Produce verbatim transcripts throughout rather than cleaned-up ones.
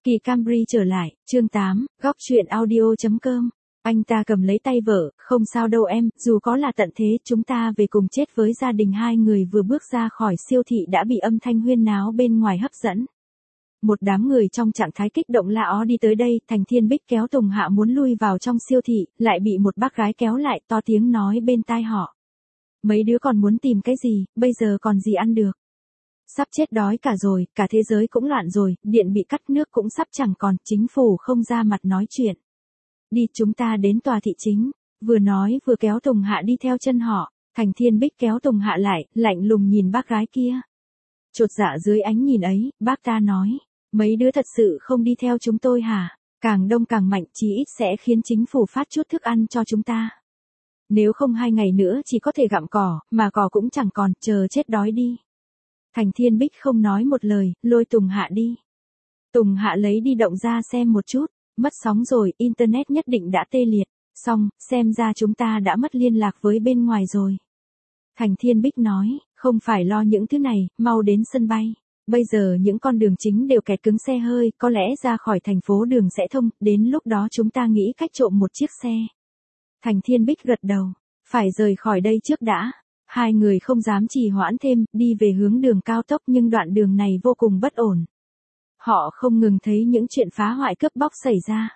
Kỳ Camry trở lại, chương tám, góc truyện audio.com. Anh ta cầm lấy tay vợ, không sao đâu em, dù có là tận thế, chúng ta về cùng chết với gia đình. Hai người vừa bước ra khỏi siêu thị đã bị âm thanh huyên náo bên ngoài hấp dẫn. Một đám người trong trạng thái kích động la ó đi tới đây, Thành Thiên Bích kéo Tùng Hạ muốn lui vào trong siêu thị, lại bị một bác gái kéo lại, to tiếng nói bên tai họ. Mấy đứa còn muốn tìm cái gì, bây giờ còn gì ăn được. Sắp chết đói cả rồi, cả thế giới cũng loạn rồi, điện bị cắt, nước cũng sắp chẳng còn, chính phủ không ra mặt nói chuyện. Đi, chúng ta đến tòa thị chính. Vừa nói vừa kéo Tùng Hạ đi theo chân họ. Thành Thiên Bích kéo Tùng Hạ lại, lạnh lùng nhìn bác gái kia. Chột dạ dưới ánh nhìn ấy, bác ta nói, mấy đứa thật sự không đi theo chúng tôi hả? Càng đông càng mạnh, chí ít sẽ khiến chính phủ phát chút thức ăn cho chúng ta. Nếu không hai ngày nữa chỉ có thể gặm cỏ, mà cỏ cũng chẳng còn, chờ chết đói đi. Thành Thiên Bích không nói một lời, lôi Tùng Hạ đi. Tùng Hạ lấy đi động ra xem một chút, mất sóng rồi, internet nhất định đã tê liệt. Xong, xem ra chúng ta đã mất liên lạc với bên ngoài rồi. Thành Thiên Bích nói, không phải lo những thứ này, mau đến sân bay. Bây giờ những con đường chính đều kẹt cứng xe hơi, có lẽ ra khỏi thành phố đường sẽ thông, đến lúc đó chúng ta nghĩ cách trộm một chiếc xe. Thành Thiên Bích gật đầu, phải rời khỏi đây trước đã. Hai người không dám trì hoãn thêm, đi về hướng đường cao tốc, nhưng đoạn đường này vô cùng bất ổn. Họ không ngừng thấy những chuyện phá hoại cướp bóc xảy ra.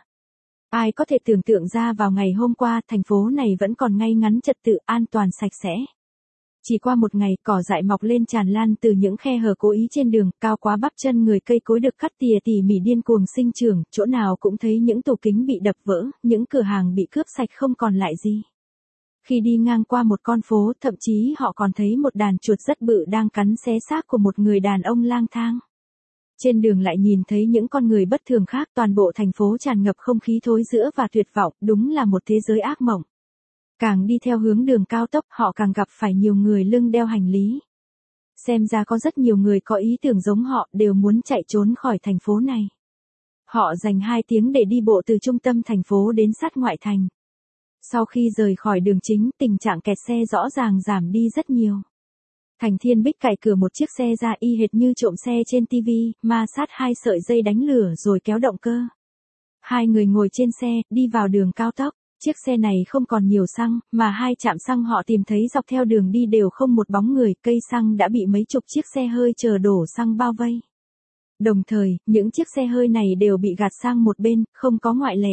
Ai có thể tưởng tượng ra vào ngày hôm qua, thành phố này vẫn còn ngay ngắn trật tự, an toàn sạch sẽ. Chỉ qua một ngày, cỏ dại mọc lên tràn lan từ những khe hở cố ý trên đường, cao quá bắp chân người, cây cối được cắt tỉa tỉ mỉ điên cuồng sinh trưởng, chỗ nào cũng thấy những tủ kính bị đập vỡ, những cửa hàng bị cướp sạch không còn lại gì. Khi đi ngang qua một con phố, thậm chí họ còn thấy một đàn chuột rất bự đang cắn xé xác của một người đàn ông lang thang. Trên đường lại nhìn thấy những con người bất thường khác, toàn bộ thành phố tràn ngập không khí thối rữa và tuyệt vọng, đúng là một thế giới ác mộng. Càng đi theo hướng đường cao tốc, họ càng gặp phải nhiều người lưng đeo hành lý. Xem ra có rất nhiều người có ý tưởng giống họ, đều muốn chạy trốn khỏi thành phố này. Họ dành hai tiếng để đi bộ từ trung tâm thành phố đến sát ngoại thành. Sau khi rời khỏi đường chính, tình trạng kẹt xe rõ ràng giảm đi rất nhiều. Thành Thiên Bích cạy cửa một chiếc xe ra y hệt như trộm xe trên ti vi, ma sát hai sợi dây đánh lửa rồi kéo động cơ. Hai người ngồi trên xe, đi vào đường cao tốc. Chiếc xe này không còn nhiều xăng, mà hai trạm xăng họ tìm thấy dọc theo đường đi đều không một bóng người, cây xăng đã bị mấy chục chiếc xe hơi chờ đổ xăng bao vây. Đồng thời, những chiếc xe hơi này đều bị gạt sang một bên, không có ngoại lệ.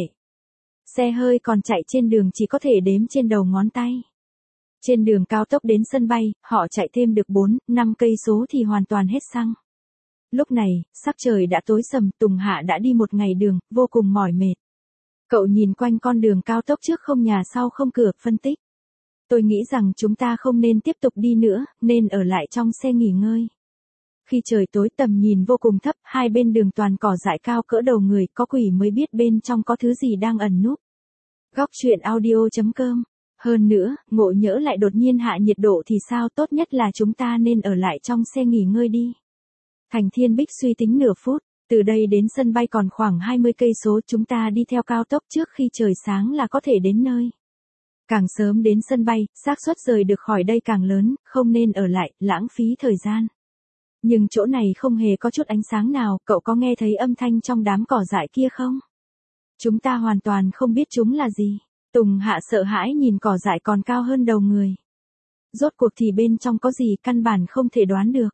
Xe hơi còn chạy trên đường chỉ có thể đếm trên đầu ngón tay. Trên đường cao tốc đến sân bay, họ chạy thêm được bốn, năm cây số thì hoàn toàn hết xăng. Lúc này, sắc trời đã tối sầm, Tùng Hạ đã đi một ngày đường, vô cùng mỏi mệt. Cậu nhìn quanh con đường cao tốc, trước không nhà sau không cửa, phân tích. Tôi nghĩ rằng chúng ta không nên tiếp tục đi nữa, nên ở lại trong xe nghỉ ngơi. Khi trời tối, tầm nhìn vô cùng thấp, hai bên đường toàn cỏ dại cao cỡ đầu người, có quỷ mới biết bên trong có thứ gì đang ẩn núp. Góc truyện audio.com. Hơn nữa, ngộ nhỡ lại đột nhiên hạ nhiệt độ thì sao, tốt nhất là chúng ta nên ở lại trong xe nghỉ ngơi đi. Thành Thiên Bích suy tính nửa phút, từ đây đến sân bay còn khoảng hai mươi cây số, chúng ta đi theo cao tốc trước khi trời sáng là có thể đến nơi. Càng sớm đến sân bay, xác suất rời được khỏi đây càng lớn, không nên ở lại, lãng phí thời gian. Nhưng chỗ này không hề có chút ánh sáng nào, cậu có nghe thấy âm thanh trong đám cỏ dại kia không? Chúng ta hoàn toàn không biết chúng là gì. Tùng Hạ sợ hãi nhìn cỏ dại còn cao hơn đầu người. Rốt cuộc thì bên trong có gì, căn bản không thể đoán được.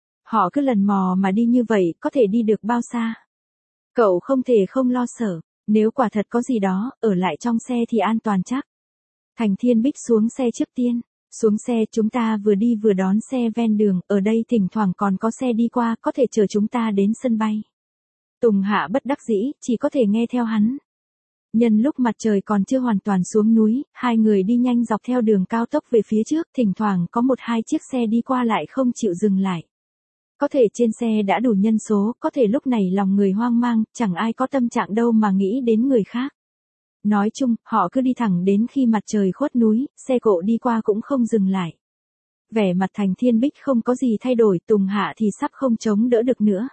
Họ cứ lần mò mà đi như vậy, có thể đi được bao xa? Cậu không thể không lo sợ, nếu quả thật có gì đó, ở lại trong xe thì an toàn chắc. Thành Thiên Bích xuống xe trước tiên. Xuống xe, chúng ta vừa đi vừa đón xe ven đường, ở đây thỉnh thoảng còn có xe đi qua, có thể chở chúng ta đến sân bay. Tùng Hạ bất đắc dĩ, chỉ có thể nghe theo hắn. Nhân lúc mặt trời còn chưa hoàn toàn xuống núi, hai người đi nhanh dọc theo đường cao tốc về phía trước, thỉnh thoảng có một hai chiếc xe đi qua lại không chịu dừng lại. Có thể trên xe đã đủ nhân số, có thể lúc này lòng người hoang mang, chẳng ai có tâm trạng đâu mà nghĩ đến người khác. Nói chung, họ cứ đi thẳng đến khi mặt trời khuất núi, xe cộ đi qua cũng không dừng lại. Vẻ mặt Thành Thiên Bích không có gì thay đổi, Tùng Hạ thì sắp không chống đỡ được nữa.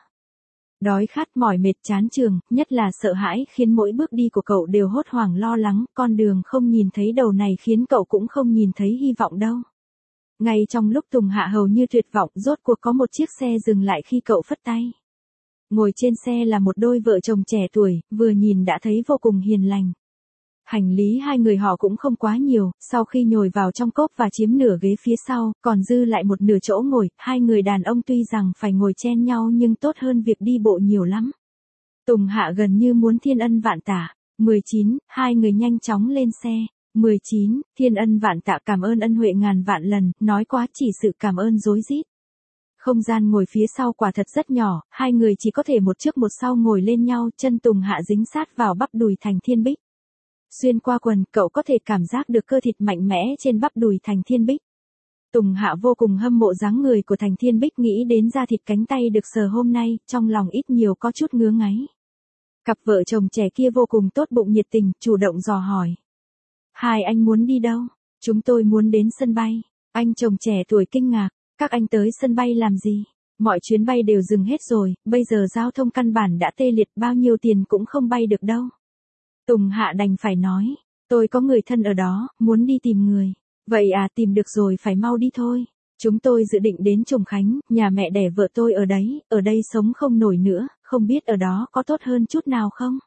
Đói khát, mỏi mệt, chán trường, nhất là sợ hãi khiến mỗi bước đi của cậu đều hốt hoảng lo lắng, con đường không nhìn thấy đầu này khiến cậu cũng không nhìn thấy hy vọng đâu. Ngay trong lúc Tùng Hạ hầu như tuyệt vọng, rốt cuộc có một chiếc xe dừng lại khi cậu phất tay. Ngồi trên xe là một đôi vợ chồng trẻ tuổi, vừa nhìn đã thấy vô cùng hiền lành. Hành lý hai người họ cũng không quá nhiều, sau khi nhồi vào trong cốp và chiếm nửa ghế phía sau, còn dư lại một nửa chỗ ngồi, hai người đàn ông tuy rằng phải ngồi chen nhau nhưng tốt hơn việc đi bộ nhiều lắm. Tùng Hạ gần như muốn thiên ân vạn tạ. mười chín, hai người nhanh chóng lên xe. mười chín, thiên ân vạn tạ cảm ơn ân huệ ngàn vạn lần, nói quá chỉ sự cảm ơn rối rít. Không gian ngồi phía sau quả thật rất nhỏ, hai người chỉ có thể một trước một sau ngồi lên nhau, chân Tùng Hạ dính sát vào bắp đùi Thành Thiên Bích. Xuyên qua quần, cậu có thể cảm giác được cơ thịt mạnh mẽ trên bắp đùi Thành Thiên Bích. Tùng Hạ vô cùng hâm mộ dáng người của Thành Thiên Bích, nghĩ đến da thịt cánh tay được sờ hôm nay, trong lòng ít nhiều có chút ngứa ngáy. Cặp vợ chồng trẻ kia vô cùng tốt bụng nhiệt tình, chủ động dò hỏi. Hai anh muốn đi đâu? Chúng tôi muốn đến sân bay. Anh chồng trẻ tuổi kinh ngạc. Các anh tới sân bay làm gì? Mọi chuyến bay đều dừng hết rồi, bây giờ giao thông căn bản đã tê liệt, bao nhiêu tiền cũng không bay được đâu. Tùng Hạ đành phải nói. Tôi có người thân ở đó, muốn đi tìm người. Vậy à, tìm được rồi phải mau đi thôi. Chúng tôi dự định đến Trùng Khánh, nhà mẹ đẻ vợ tôi ở đấy, ở đây sống không nổi nữa, không biết ở đó có tốt hơn chút nào không?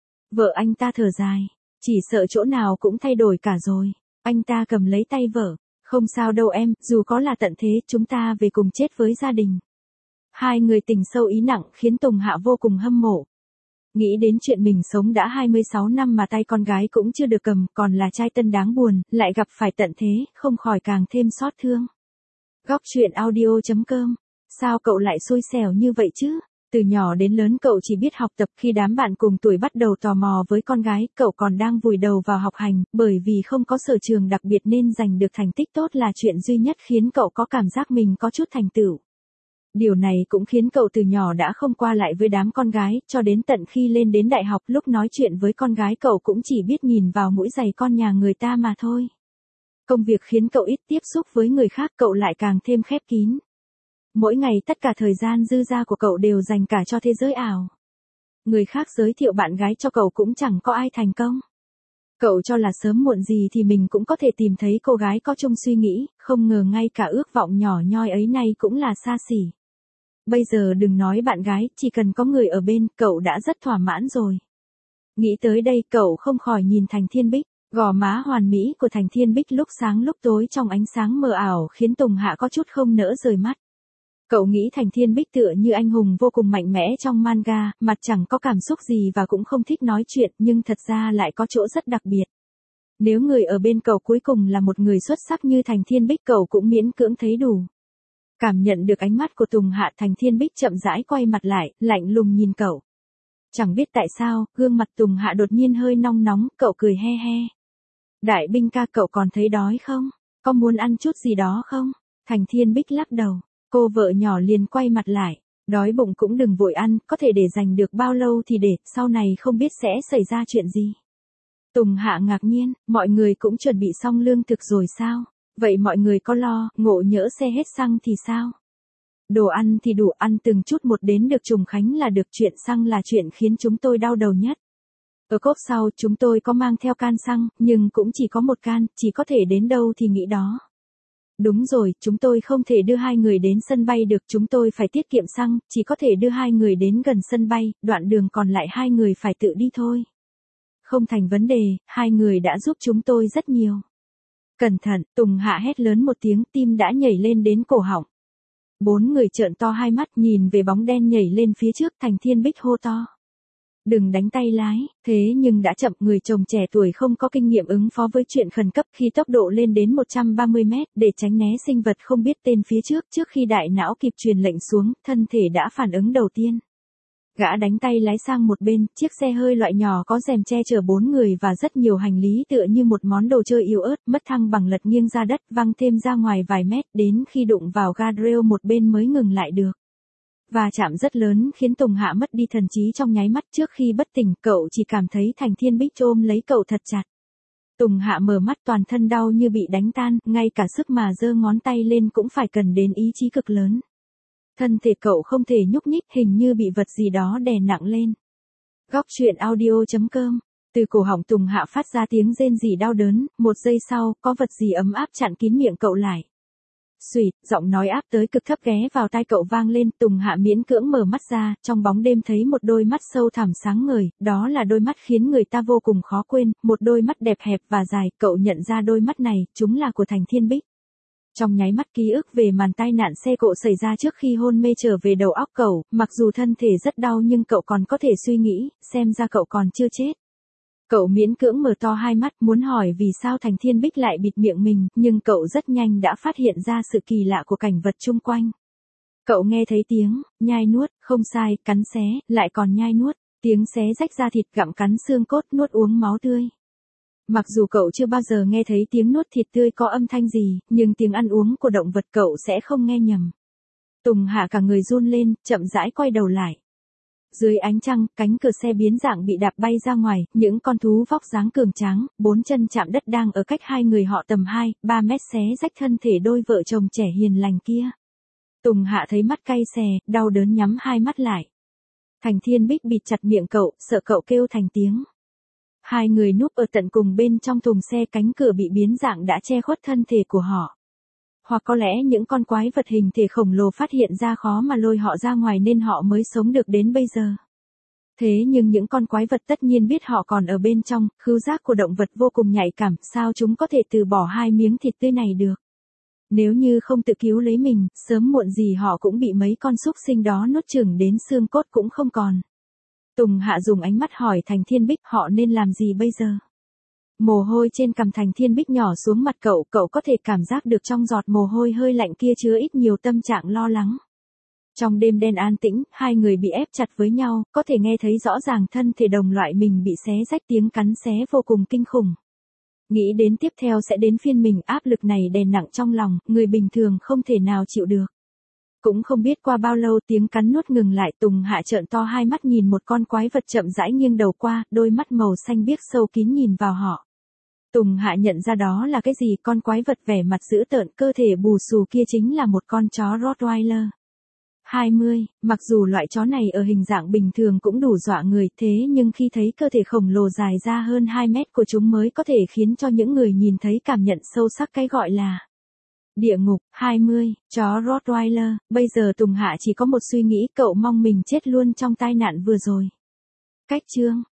Vợ anh ta thở dài, chỉ sợ chỗ nào cũng thay đổi cả rồi. Anh ta cầm lấy tay vợ, không sao đâu em, dù có là tận thế, chúng ta về cùng chết với gia đình. Hai người tình sâu ý nặng khiến Tùng Hạ vô cùng hâm mộ. Nghĩ đến chuyện mình sống đã hai mươi sáu năm mà tay con gái cũng chưa được cầm, còn là trai tân đáng buồn, lại gặp phải tận thế, không khỏi càng thêm xót thương. Góc truyện audio chấm com. Sao cậu lại xui xẻo như vậy chứ? Từ nhỏ đến lớn cậu chỉ biết học tập, khi đám bạn cùng tuổi bắt đầu tò mò với con gái, cậu còn đang vùi đầu vào học hành, bởi vì không có sở trường đặc biệt nên giành được thành tích tốt là chuyện duy nhất khiến cậu có cảm giác mình có chút thành tựu. Điều này cũng khiến cậu từ nhỏ đã không qua lại với đám con gái, cho đến tận khi lên đến đại học, lúc nói chuyện với con gái cậu cũng chỉ biết nhìn vào mũi giày con nhà người ta mà thôi. Công việc khiến cậu ít tiếp xúc với người khác, cậu lại càng thêm khép kín. Mỗi ngày tất cả thời gian dư ra của cậu đều dành cả cho thế giới ảo. Người khác giới thiệu bạn gái cho cậu cũng chẳng có ai thành công. Cậu cho là sớm muộn gì thì mình cũng có thể tìm thấy cô gái có chung suy nghĩ, không ngờ ngay cả ước vọng nhỏ nhoi ấy nay cũng là xa xỉ. Bây giờ đừng nói bạn gái, chỉ cần có người ở bên, cậu đã rất thỏa mãn rồi. Nghĩ tới đây cậu không khỏi nhìn Thành Thiên Bích, gò má hoàn mỹ của Thành Thiên Bích lúc sáng lúc tối trong ánh sáng mờ ảo khiến Tùng Hạ có chút không nỡ rời mắt. Cậu nghĩ Thành Thiên Bích tựa như anh hùng vô cùng mạnh mẽ trong manga, mặt chẳng có cảm xúc gì và cũng không thích nói chuyện, nhưng thật ra lại có chỗ rất đặc biệt. Nếu người ở bên cậu cuối cùng là một người xuất sắc như Thành Thiên Bích, cậu cũng miễn cưỡng thấy đủ. Cảm nhận được ánh mắt của Tùng Hạ, Thành Thiên Bích chậm rãi quay mặt lại, lạnh lùng nhìn cậu. Chẳng biết tại sao, gương mặt Tùng Hạ đột nhiên hơi nong nóng, cậu cười he he. Đại binh ca, cậu còn thấy đói không? Có muốn ăn chút gì đó không? Thành Thiên Bích lắc đầu. Cô vợ nhỏ liền quay mặt lại. Đói bụng cũng đừng vội ăn, có thể để dành được bao lâu thì để, sau này không biết sẽ xảy ra chuyện gì. Tùng Hạ ngạc nhiên, mọi người cũng chuẩn bị xong lương thực rồi sao? Vậy mọi người có lo, ngộ nhỡ xe hết xăng thì sao? Đồ ăn thì đủ, ăn từng chút một đến được Trùng Khánh là được, chuyện xăng là chuyện khiến chúng tôi đau đầu nhất. Ở cốp sau chúng tôi có mang theo can xăng, nhưng cũng chỉ có một can, chỉ có thể đến đâu thì nghĩ đó. Đúng rồi, chúng tôi không thể đưa hai người đến sân bay được, chúng tôi phải tiết kiệm xăng, chỉ có thể đưa hai người đến gần sân bay, đoạn đường còn lại hai người phải tự đi thôi. Không thành vấn đề, hai người đã giúp chúng tôi rất nhiều. Cẩn thận, Tùng Hạ hét lớn một tiếng, tim đã nhảy lên đến cổ họng. Bốn người trợn to hai mắt nhìn về bóng đen nhảy lên phía trước, Thành Thiên Bích hô to. Đừng đánh tay lái, thế nhưng đã chậm, người chồng trẻ tuổi không có kinh nghiệm ứng phó với chuyện khẩn cấp khi tốc độ lên đến một trăm ba mươi mét để tránh né sinh vật không biết tên phía trước, trước khi đại não kịp truyền lệnh xuống, thân thể đã phản ứng đầu tiên. Gã đánh tay lái sang một bên, chiếc xe hơi loại nhỏ có rèm che chở bốn người và rất nhiều hành lý tựa như một món đồ chơi yếu ớt, mất thăng bằng lật nghiêng ra đất, văng thêm ra ngoài vài mét, đến khi đụng vào guardrail một bên mới ngừng lại được. Và chạm rất lớn khiến Tùng Hạ mất đi thần trí trong nháy mắt, trước khi bất tỉnh, cậu chỉ cảm thấy Thành Thiên Bích ôm lấy cậu thật chặt. Tùng Hạ mở mắt, toàn thân đau như bị đánh tan, ngay cả sức mà giơ ngón tay lên cũng phải cần đến ý chí cực lớn. Thân thể cậu không thể nhúc nhích, hình như bị vật gì đó đè nặng lên. Góc truyện audio chấm com. Từ cổ họng Tùng Hạ phát ra tiếng rên rỉ đau đớn, một giây sau, có vật gì ấm áp chặn kín miệng cậu lại. Xùyt, giọng nói áp tới cực thấp ghé vào tai cậu vang lên, Tùng Hạ miễn cưỡng mở mắt ra, trong bóng đêm thấy một đôi mắt sâu thẳm sáng ngời, đó là đôi mắt khiến người ta vô cùng khó quên, một đôi mắt đẹp hẹp và dài, cậu nhận ra đôi mắt này, chúng là của Thành Thiên Bích. Trong nháy mắt ký ức về màn tai nạn xe cộ xảy ra trước khi hôn mê trở về đầu óc cậu, mặc dù thân thể rất đau nhưng cậu còn có thể suy nghĩ, xem ra cậu còn chưa chết. Cậu miễn cưỡng mở to hai mắt muốn hỏi vì sao Thành Thiên Bích lại bịt miệng mình, nhưng cậu rất nhanh đã phát hiện ra sự kỳ lạ của cảnh vật chung quanh. Cậu nghe thấy tiếng, nhai nuốt, không sai, cắn xé, lại còn nhai nuốt, tiếng xé rách da thịt gặm cắn xương cốt nuốt uống máu tươi. Mặc dù cậu chưa bao giờ nghe thấy tiếng nuốt thịt tươi có âm thanh gì, nhưng tiếng ăn uống của động vật cậu sẽ không nghe nhầm. Tùng Hạ cả người run lên, chậm rãi quay đầu lại. Dưới ánh trăng, cánh cửa xe biến dạng bị đạp bay ra ngoài, những con thú vóc dáng cường tráng, bốn chân chạm đất đang ở cách hai người họ tầm hai, ba mét xé rách thân thể đôi vợ chồng trẻ hiền lành kia. Tùng Hạ thấy mắt cay xè, đau đớn nhắm hai mắt lại. Thành Thiên Bích bịt chặt miệng cậu, sợ cậu kêu thành tiếng. Hai người núp ở tận cùng bên trong thùng xe, cánh cửa bị biến dạng đã che khuất thân thể của họ. Hoặc có lẽ những con quái vật hình thể khổng lồ phát hiện ra khó mà lôi họ ra ngoài nên họ mới sống được đến bây giờ. Thế nhưng những con quái vật tất nhiên biết họ còn ở bên trong, khứu giác của động vật vô cùng nhạy cảm, sao chúng có thể từ bỏ hai miếng thịt tươi này được. Nếu như không tự cứu lấy mình, sớm muộn gì họ cũng bị mấy con súc sinh đó nuốt chửng đến xương cốt cũng không còn. Tùng Hạ dùng ánh mắt hỏi Thành Thiên Bích họ nên làm gì bây giờ. Mồ hôi trên cằm Thành Thiên Bích nhỏ xuống mặt cậu, cậu có thể cảm giác được trong giọt mồ hôi hơi lạnh kia chứa ít nhiều tâm trạng lo lắng. Trong đêm đen an tĩnh, hai người bị ép chặt với nhau, có thể nghe thấy rõ ràng thân thể đồng loại mình bị xé rách, tiếng cắn xé vô cùng kinh khủng. Nghĩ đến tiếp theo sẽ đến phiên mình, áp lực này đè nặng trong lòng, người bình thường không thể nào chịu được. Cũng không biết qua bao lâu tiếng cắn nuốt ngừng lại, Tùng Hạ trợn to hai mắt nhìn một con quái vật chậm rãi nghiêng đầu qua, đôi mắt màu xanh biếc sâu kín nhìn vào họ. Tùng Hạ nhận ra đó là cái gì, con quái vật vẻ mặt dữ tợn, cơ thể bù xù kia chính là một con chó Rottweiler. hai mươi, mặc dù loại chó này ở hình dạng bình thường cũng đủ dọa người, thế nhưng khi thấy cơ thể khổng lồ dài ra hơn hai mét của chúng mới có thể khiến cho những người nhìn thấy cảm nhận sâu sắc cái gọi là địa ngục. hai mươi, chó Rottweiler, bây giờ Tùng Hạ chỉ có một suy nghĩ, cậu mong mình chết luôn trong tai nạn vừa rồi. Cách chương